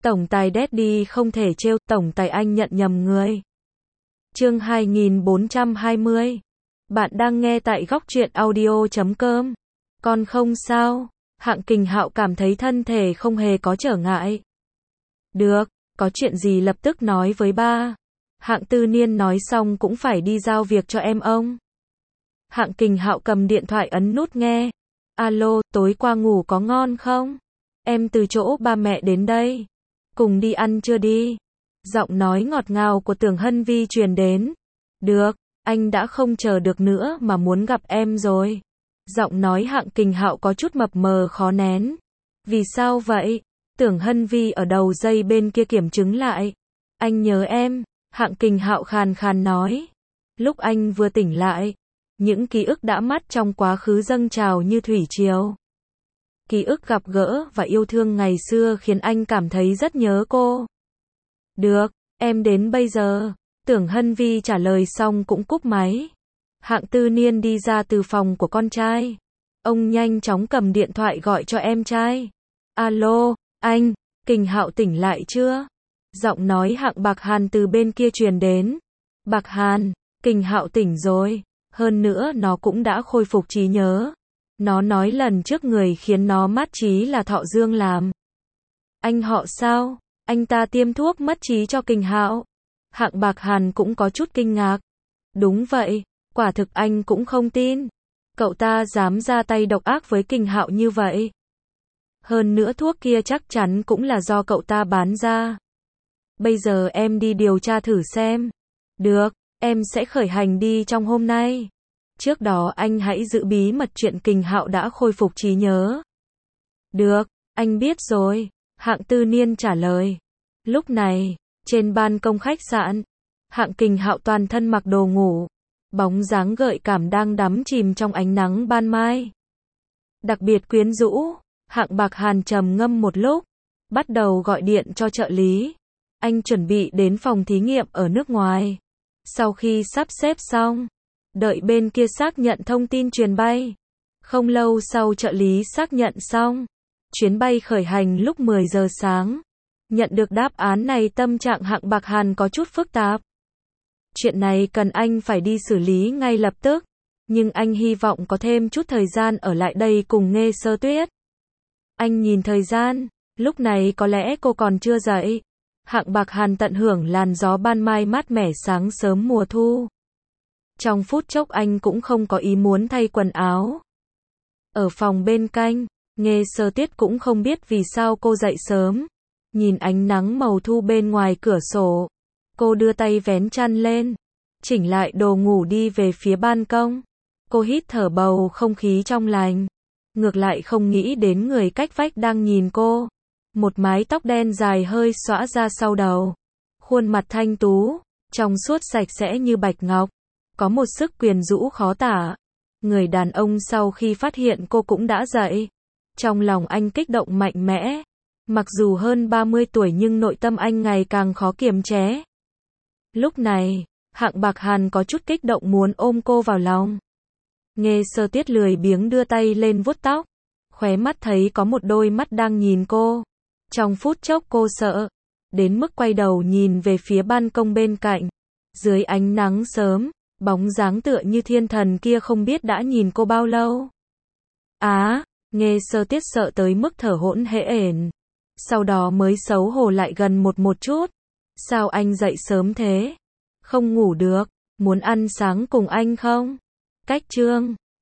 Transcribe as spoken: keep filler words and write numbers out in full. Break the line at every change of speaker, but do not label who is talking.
Tổng tài Daddy không thể trêu, tổng tài anh nhận nhầm người. Chương hai nghìn bốn trăm hai mươi. Bạn đang nghe tại góc truyện audio chấm com. Con không sao. Hạng Kình Hạo cảm thấy thân thể không hề có trở ngại. Được, có chuyện gì lập tức nói với ba. Hạng Tư Niên nói xong cũng phải đi giao việc cho em ông. Hạng Kình Hạo cầm điện thoại ấn nút nghe. Alo, tối qua ngủ có ngon không? Em từ chỗ ba mẹ đến đây. Cùng đi ăn trưa đi. Giọng nói ngọt ngào của Tưởng Hân Vi truyền đến. Được, anh đã không chờ được nữa mà muốn gặp em rồi. Giọng nói Hạng Kình Hạo có chút mập mờ khó nén. Vì sao vậy? Tưởng Hân Vi ở đầu dây bên kia kiểm chứng lại. Anh nhớ em, Hạng Kình Hạo khàn khàn nói. Lúc anh vừa tỉnh lại, những ký ức đã mất trong quá khứ dâng trào như thủy triều. Ký ức gặp gỡ và yêu thương ngày xưa khiến anh cảm thấy rất nhớ cô. Được, em đến bây giờ. Tưởng Hân Vi trả lời xong cũng cúp máy. Hạng Tư Niên đi ra từ phòng của con trai. Ông nhanh chóng cầm điện thoại gọi cho em trai. Alo, anh, Kình Hạo tỉnh lại chưa? Giọng nói Hạng Bạc Hàn từ bên kia truyền đến. Bạc Hàn, Kình Hạo tỉnh rồi. Hơn nữa nó cũng đã khôi phục trí nhớ. Nó nói lần trước người khiến nó mất trí là Thọ Dương làm. Anh họ sao? Anh ta tiêm thuốc mất trí cho Kình Hạo. Hạng Bạc Hàn cũng có chút kinh ngạc. Đúng vậy, quả thực anh cũng không tin. Cậu ta dám ra tay độc ác với Kình Hạo như vậy. Hơn nữa thuốc kia chắc chắn cũng là do cậu ta bán ra. Bây giờ em đi điều tra thử xem. Được, em sẽ khởi hành đi trong hôm nay. Trước đó anh hãy giữ bí mật chuyện Kình Hạo đã khôi phục trí nhớ. Được, anh biết rồi. Hạng Tư Niên trả lời. Lúc này, trên ban công khách sạn, Hạng Kình Hạo toàn thân mặc đồ ngủ. Bóng dáng gợi cảm đang đắm chìm trong ánh nắng ban mai. Đặc biệt quyến rũ, Hạng Bạc Hàn trầm ngâm một lúc, bắt đầu gọi điện cho trợ lý. Anh chuẩn bị đến phòng thí nghiệm ở nước ngoài. Sau khi sắp xếp xong, đợi bên kia xác nhận thông tin chuyến bay. Không lâu sau trợ lý xác nhận xong, chuyến bay khởi hành lúc mười giờ sáng. Nhận được đáp án này tâm trạng Hạng Bạc Hàn có chút phức tạp. Chuyện này cần anh phải đi xử lý ngay lập tức. Nhưng anh hy vọng có thêm chút thời gian ở lại đây cùng Nghê Sơ Tuyết. Anh nhìn thời gian, lúc này có lẽ cô còn chưa dậy. Hạng Bạc Hàn tận hưởng làn gió ban mai mát mẻ sáng sớm mùa thu. Trong phút chốc anh cũng không có ý muốn thay quần áo. Ở phòng bên cạnh, Nghê Sơ Tuyết cũng không biết vì sao cô dậy sớm. Nhìn ánh nắng màu thu bên ngoài cửa sổ, cô đưa tay vén chăn lên, chỉnh lại đồ ngủ đi về phía ban công. Cô hít thở bầu không khí trong lành, ngược lại không nghĩ đến người cách vách đang nhìn cô. Một mái tóc đen dài hơi xõa ra sau đầu, khuôn mặt thanh tú, trong suốt sạch sẽ như bạch ngọc, có một sức quyến rũ khó tả. Người đàn ông sau khi phát hiện cô cũng đã dậy, trong lòng anh kích động mạnh mẽ. Mặc dù hơn ba mươi tuổi nhưng nội tâm anh ngày càng khó kiềm chế. Lúc này, Hạng Bạc Hàn có chút kích động muốn ôm cô vào lòng. Nghê Sơ Tuyết lười biếng đưa tay lên vuốt tóc, khóe mắt thấy có một đôi mắt đang nhìn cô. Trong phút chốc cô sợ, đến mức quay đầu nhìn về phía ban công bên cạnh. Dưới ánh nắng sớm, bóng dáng tựa như thiên thần kia không biết đã nhìn cô bao lâu. Á, Nghê Sơ Tuyết sợ tới mức thở hổn hển. Sau đó mới xấu hổ lại gần một một chút. Sao anh dậy sớm thế? Không ngủ được, muốn ăn sáng cùng anh không? Cách chương